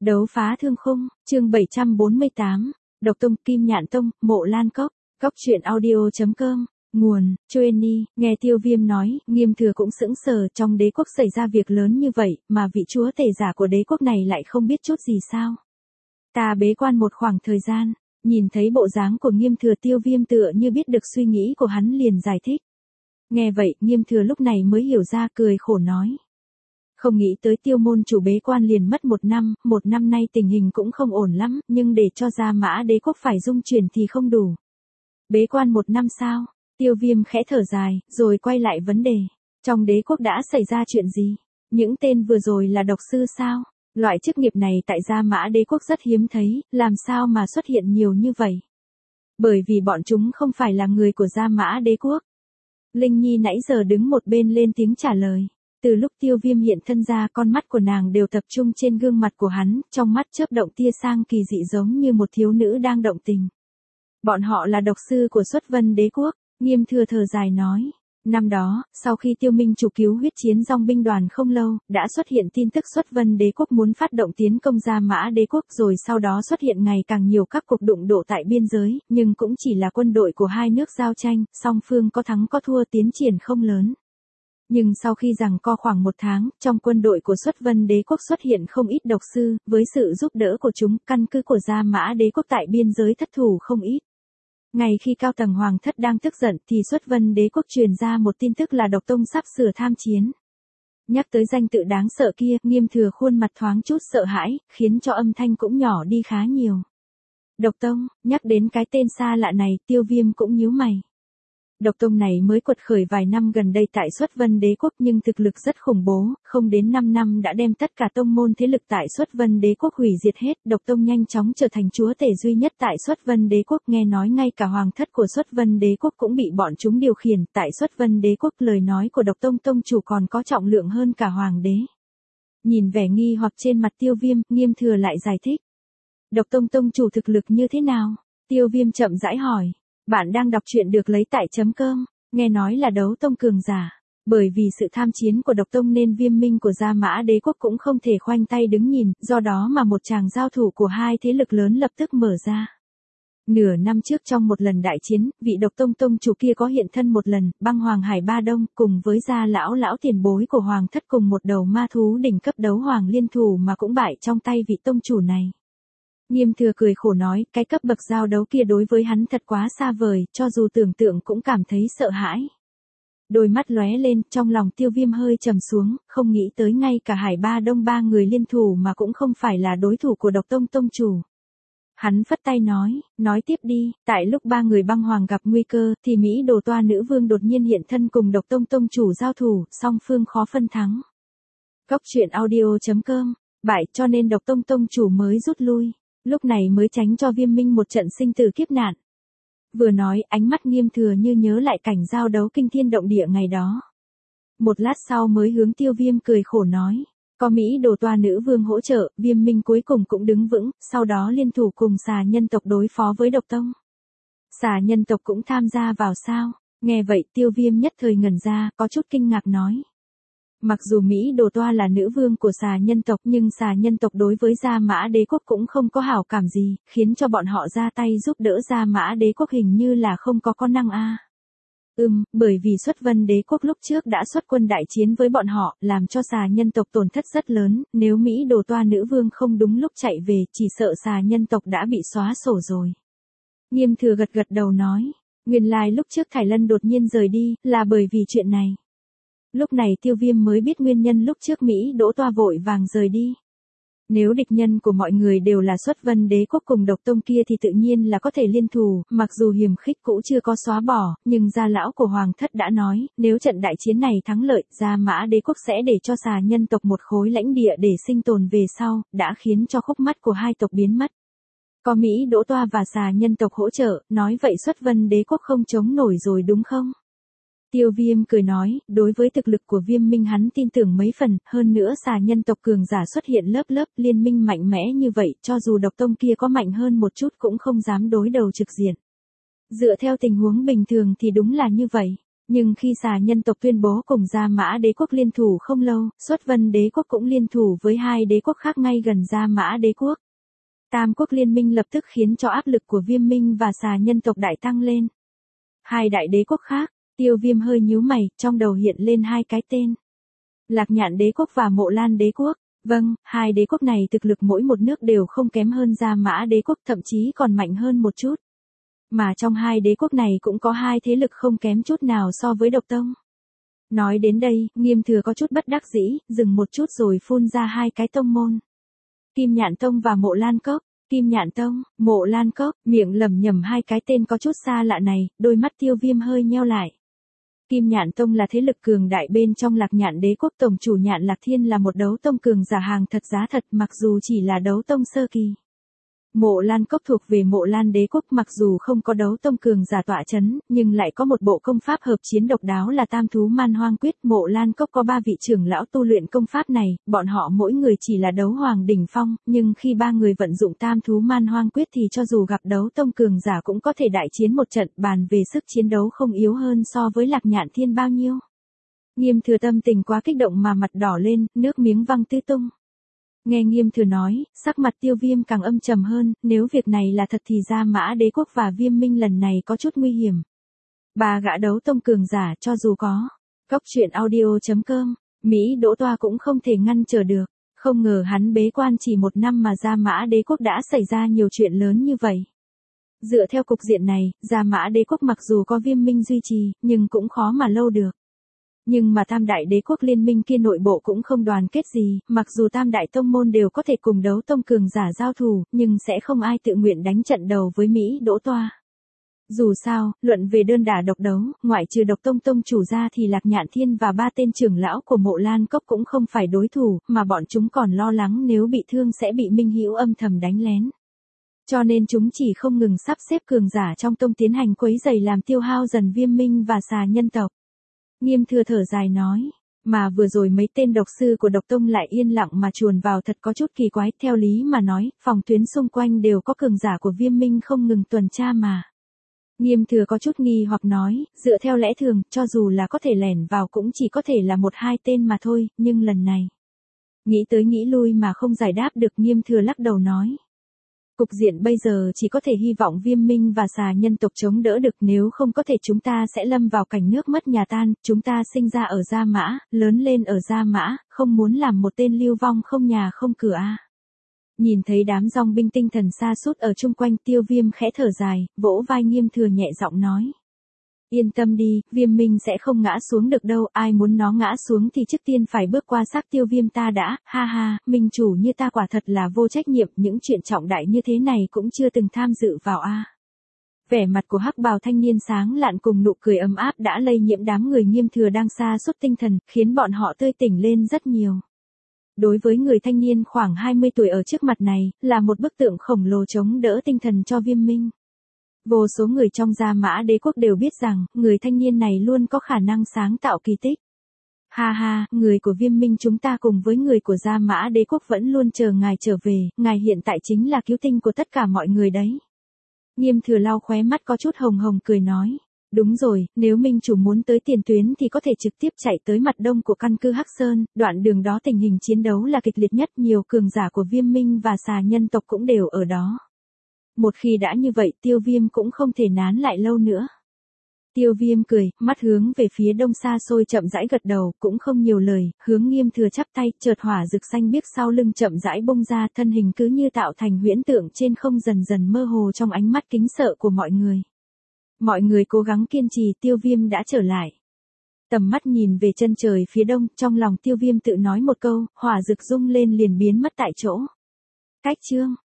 Đấu phá thương khung, chương 748, Độc Tông, Kim Nhạn Tông, Mộ Lan Cốc, Cốc truyện audio.com, nguồn, Chueni, nghe Tiêu Viêm nói, Nghiêm Thừa cũng sững sờ, trong đế quốc xảy ra việc lớn như vậy, mà vị chúa tể giả của đế quốc này lại không biết chút gì sao. Ta bế quan một khoảng thời gian, nhìn thấy bộ dáng của Nghiêm Thừa, Tiêu Viêm tựa như biết được suy nghĩ của hắn liền giải thích. Nghe vậy, Nghiêm Thừa lúc này mới hiểu ra, cười khổ nói. Không nghĩ tới Tiêu môn chủ bế quan liền mất một năm nay tình hình cũng không ổn lắm, nhưng để cho Gia Mã đế quốc phải dung chuyển thì không đủ. Bế quan một năm sao? Tiêu Viêm khẽ thở dài, rồi quay lại vấn đề. Trong đế quốc đã xảy ra chuyện gì? Những tên vừa rồi là độc sư sao? Loại chức nghiệp này tại Gia Mã đế quốc rất hiếm thấy, làm sao mà xuất hiện nhiều như vậy? Bởi vì bọn chúng không phải là người của Gia Mã đế quốc. Linh Nhi nãy giờ đứng một bên lên tiếng trả lời. Từ lúc Tiêu Viêm hiện thân ra, con mắt của nàng đều tập trung trên gương mặt của hắn, trong mắt chớp động tia sang kỳ dị giống như một thiếu nữ đang động tình. Bọn họ là độc sư của Xuất Vân đế quốc, Nghiêm Thừa thở dài nói. Năm đó, sau khi Tiêu Minh chủ cứu huyết chiến dòng binh đoàn không lâu, đã xuất hiện tin tức Xuất Vân đế quốc muốn phát động tiến công Gia Mã đế quốc, rồi sau đó xuất hiện ngày càng nhiều các cuộc đụng độ tại biên giới, nhưng cũng chỉ là quân đội của hai nước giao tranh, song phương có thắng có thua, tiến triển không lớn. Nhưng sau khi giằng co khoảng một tháng, trong quân đội của Xuất Vân đế quốc xuất hiện không ít độc sư, với sự giúp đỡ của chúng, căn cứ của Gia Mã đế quốc tại biên giới thất thủ không ít. Ngày khi cao tầng hoàng thất đang tức giận thì Xuất Vân đế quốc truyền ra một tin tức là Độc Tông sắp sửa tham chiến. Nhắc tới danh tự đáng sợ kia, Nghiêm Thừa khuôn mặt thoáng chút sợ hãi, khiến cho âm thanh cũng nhỏ đi khá nhiều. Độc Tông, nhắc đến cái tên xa lạ này, Tiêu Viêm cũng nhíu mày. Độc Tông này mới quật khởi vài năm gần đây tại Xuất Vân đế quốc nhưng thực lực rất khủng bố, không đến 5 năm đã đem tất cả tông môn thế lực tại Xuất Vân đế quốc hủy diệt hết. Độc Tông nhanh chóng trở thành chúa tể duy nhất tại Xuất Vân đế quốc, nghe nói ngay cả hoàng thất của Xuất Vân đế quốc cũng bị bọn chúng điều khiển. Tại Xuất Vân đế quốc, lời nói của Độc Tông tông chủ còn có trọng lượng hơn cả hoàng đế. Nhìn vẻ nghi hoặc trên mặt Tiêu Viêm, Nghiêm Thừa lại giải thích. Độc Tông tông chủ thực lực như thế nào? Tiêu Viêm chậm rãi hỏi. Bạn đang đọc truyện được lấy tại .com, nghe nói là đấu tông cường giả. Bởi vì sự tham chiến của Độc Tông nên Viêm Minh của Gia Mã đế quốc cũng không thể khoanh tay đứng nhìn, do đó mà một tràng giao thủ của hai thế lực lớn lập tức mở ra. Nửa năm trước trong một lần đại chiến, vị Độc Tông tông chủ kia có hiện thân một lần, Băng Hoàng Hải Ba Đông, cùng với Gia lão tiền bối của hoàng thất cùng một đầu ma thú đỉnh cấp đấu hoàng liên thủ mà cũng bại trong tay vị tông chủ này. Nghiêm Thừa cười khổ nói, cái cấp bậc giao đấu kia đối với hắn thật quá xa vời, cho dù tưởng tượng cũng cảm thấy sợ hãi. Đôi mắt lóe lên, trong lòng Tiêu Viêm hơi trầm xuống, không nghĩ tới ngay cả Hải Ba Đông ba người liên thủ mà cũng không phải là đối thủ của Độc Tông tông chủ. Hắn phất tay nói tiếp đi, tại lúc ba người băng hoàng gặp nguy cơ, thì Mỹ Đồ Toa nữ vương đột nhiên hiện thân cùng Độc Tông tông chủ giao thủ, song phương khó phân thắng. Cốc truyện audio.com, bại cho nên Độc Tông tông chủ mới rút lui. Lúc này mới tránh cho Viêm Minh một trận sinh tử kiếp nạn. Vừa nói, ánh mắt Nghiêm Thừa như nhớ lại cảnh giao đấu kinh thiên động địa ngày đó. Một lát sau mới hướng Tiêu Viêm cười khổ nói. Có Mỹ Đồ Toa nữ vương hỗ trợ, Viêm Minh cuối cùng cũng đứng vững, sau đó liên thủ cùng Xà nhân tộc đối phó với Độc Tông. Xà nhân tộc cũng tham gia vào sao? Nghe vậy Tiêu Viêm nhất thời ngẩn ra, có chút kinh ngạc nói. Mặc dù Mỹ Đồ Toa là nữ vương của Xà nhân tộc nhưng Xà nhân tộc đối với Gia Mã đế quốc cũng không có hảo cảm gì, khiến cho bọn họ ra tay giúp đỡ Gia Mã đế quốc hình như là không có con năng a. Bởi vì Xuất Vân đế quốc lúc trước đã xuất quân đại chiến với bọn họ, làm cho Xà nhân tộc tổn thất rất lớn, nếu Mỹ Đồ Toa nữ vương không đúng lúc chạy về, chỉ sợ Xà nhân tộc đã bị xóa sổ rồi. Nghiêm Thừa gật đầu nói, nguyên lai lúc trước Thải Lân đột nhiên rời đi, là bởi vì chuyện này. Lúc này Tiêu Viêm mới biết nguyên nhân lúc trước Mỹ Đỗ Toa vội vàng rời đi. Nếu địch nhân của mọi người đều là Xuất Vân đế quốc cùng Độc Tông kia thì tự nhiên là có thể liên thủ, mặc dù hiềm khích cũ chưa có xóa bỏ, nhưng Gia lão của hoàng thất đã nói, nếu trận đại chiến này thắng lợi, Gia Mã đế quốc sẽ để cho Xà nhân tộc một khối lãnh địa để sinh tồn về sau, đã khiến cho khúc mắc của hai tộc biến mất. Có Mỹ Đỗ Toa và Xà nhân tộc hỗ trợ, nói vậy Xuất Vân đế quốc không chống nổi rồi đúng không? Tiêu Viêm cười nói, đối với thực lực của Viêm Minh hắn tin tưởng mấy phần, hơn nữa Xà nhân tộc cường giả xuất hiện lớp liên minh mạnh mẽ như vậy, cho dù Độc Tông kia có mạnh hơn một chút cũng không dám đối đầu trực diện. Dựa theo tình huống bình thường thì đúng là như vậy. Nhưng khi xà nhân tộc tuyên bố cùng Gia Mã đế quốc liên thủ không lâu, Xuất Vân đế quốc cũng liên thủ với hai đế quốc khác ngay gần Gia Mã đế quốc. Tam quốc liên minh lập tức khiến cho áp lực của Viêm Minh và xà nhân tộc đại tăng lên. Hai đại đế quốc khác, Tiêu Viêm hơi nhíu mày, trong đầu hiện lên hai cái tên. Lạc Nhạn đế quốc và Mộ Lan đế quốc. Vâng, hai đế quốc này thực lực mỗi một nước đều không kém hơn Gia Mã đế quốc, thậm chí còn mạnh hơn một chút. Mà trong hai đế quốc này cũng có hai thế lực không kém chút nào so với Độc Tông. Nói đến đây, Nghiêm Thừa có chút bất đắc dĩ, dừng một chút rồi phun ra hai cái tông môn. Kim Nhạn Tông và Mộ Lan Cốc. Kim Nhạn Tông, Mộ Lan Cốc, miệng lẩm nhẩm hai cái tên có chút xa lạ này, đôi mắt Tiêu Viêm hơi nheo lại. Kim Nhạn Tông là thế lực cường đại bên trong Lạc Nhạn đế quốc, tổng chủ Nhạn Lạc Thiên là một đấu tông cường giả hàng thật giá thật, mặc dù chỉ là đấu tông sơ kỳ. Mộ Lan Cốc thuộc về Mộ Lan đế quốc, mặc dù không có đấu tông cường giả tọa chấn, nhưng lại có một bộ công pháp hợp chiến độc đáo là Tam Thú Man Hoang Quyết. Mộ Lan Cốc có 3 vị trưởng lão tu luyện công pháp này, bọn họ mỗi người chỉ là đấu hoàng đỉnh phong, nhưng khi 3 người vận dụng Tam Thú Man Hoang Quyết thì cho dù gặp đấu tông cường giả cũng có thể đại chiến một trận, bàn về sức chiến đấu không yếu hơn so với Lạc Nhạn Thiên bao nhiêu. Nghiêm Thừa tâm tình quá kích động mà mặt đỏ lên, nước miếng văng tứ tung. Nghe Nghiêm Thừa nói, sắc mặt Tiêu Viêm càng âm trầm hơn, nếu việc này là thật thì Gia Mã đế quốc và Viêm Minh lần này có chút nguy hiểm. Ba gã đấu tông cường giả cho dù có. Cốc truyện audio.com, Mỹ Đỗ Toa cũng không thể ngăn trở được. Không ngờ hắn bế quan chỉ 1 năm mà Gia Mã đế quốc đã xảy ra nhiều chuyện lớn như vậy. Dựa theo cục diện này, Gia Mã đế quốc mặc dù có Viêm Minh duy trì, nhưng cũng khó mà lâu được. Nhưng mà tam đại đế quốc liên minh kia nội bộ cũng không đoàn kết gì, mặc dù tam đại tông môn đều có thể cùng đấu tông cường giả giao thủ, nhưng sẽ không ai tự nguyện đánh trận đầu với Mỹ Đỗ Toa. Dù sao, luận về đơn đả độc đấu, ngoại trừ Độc Tông tông chủ ra thì Lạc Nhạn Thiên và 3 tên trưởng lão của Mộ Lan Cốc cũng không phải đối thủ, mà bọn chúng còn lo lắng nếu bị thương sẽ bị Minh Hữu âm thầm đánh lén. Cho nên chúng chỉ không ngừng sắp xếp cường giả trong tông tiến hành quấy rầy làm tiêu hao dần Viêm Minh và xà nhân tộc. Nghiêm Thừa thở dài nói, mà vừa rồi mấy tên độc sư của Độc Tông lại yên lặng mà chuồn vào thật có chút kỳ quái, theo lý mà nói, phòng tuyến xung quanh đều có cường giả của Viêm Minh không ngừng tuần tra mà. Nghiêm Thừa có chút nghi hoặc nói, dựa theo lẽ thường, cho dù là có thể lẻn vào cũng chỉ có thể là 1-2 tên mà thôi, nhưng lần này. Nghĩ tới nghĩ lui mà không giải đáp được, Nghiêm Thừa lắc đầu nói. Cục diện bây giờ chỉ có thể hy vọng Viêm Minh và xà nhân tộc chống đỡ được, nếu không có thể chúng ta sẽ lâm vào cảnh nước mất nhà tan, chúng ta sinh ra ở Gia Mã, lớn lên ở Gia Mã, không muốn làm một tên lưu vong không nhà không cửa a. Nhìn thấy đám dòng binh tinh thần sa sút ở chung quanh, Tiêu Viêm khẽ thở dài, vỗ vai Nghiêm Thừa nhẹ giọng nói. Yên tâm đi, Viêm Minh sẽ không ngã xuống được đâu, ai muốn nó ngã xuống thì trước tiên phải bước qua xác Tiêu Viêm ta đã, ha ha, minh chủ như ta quả thật là vô trách nhiệm, những chuyện trọng đại như thế này cũng chưa từng tham dự vào a. Vẻ mặt của hắc bào thanh niên sáng lạn cùng nụ cười ấm áp đã lây nhiễm đám người Nghiêm Thừa đang sa sút tinh thần, khiến bọn họ tươi tỉnh lên rất nhiều. Đối với người thanh niên khoảng 20 tuổi ở trước mặt này, là một bức tượng khổng lồ chống đỡ tinh thần cho Viêm Minh. Vô số người trong Gia Mã đế quốc đều biết rằng, người thanh niên này luôn có khả năng sáng tạo kỳ tích. Ha ha, người của Viêm Minh chúng ta cùng với người của Gia Mã đế quốc vẫn luôn chờ ngài trở về, ngài hiện tại chính là cứu tinh của tất cả mọi người đấy. Nghiêm Thừa lau khóe mắt có chút hồng hồng cười nói. Đúng rồi, nếu Minh chủ muốn tới tiền tuyến thì có thể trực tiếp chạy tới mặt đông của căn cứ Hắc Sơn, đoạn đường đó tình hình chiến đấu là kịch liệt nhất, nhiều cường giả của Viêm Minh và xà nhân tộc cũng đều ở đó. Một khi đã như vậy, Tiêu Viêm cũng không thể nán lại lâu nữa. Tiêu Viêm cười, mắt hướng về phía đông xa xôi chậm rãi gật đầu, cũng không nhiều lời, hướng Nghiêm Thừa chắp tay, chợt hỏa rực xanh biếc sau lưng chậm rãi bung ra, thân hình cứ như tạo thành huyễn tượng trên không dần dần mơ hồ trong ánh mắt kính sợ của mọi người. Mọi người cố gắng kiên trì, Tiêu Viêm đã trở lại. Tầm mắt nhìn về chân trời phía đông, trong lòng Tiêu Viêm tự nói một câu, hỏa rực rung lên liền biến mất tại chỗ. Cách chương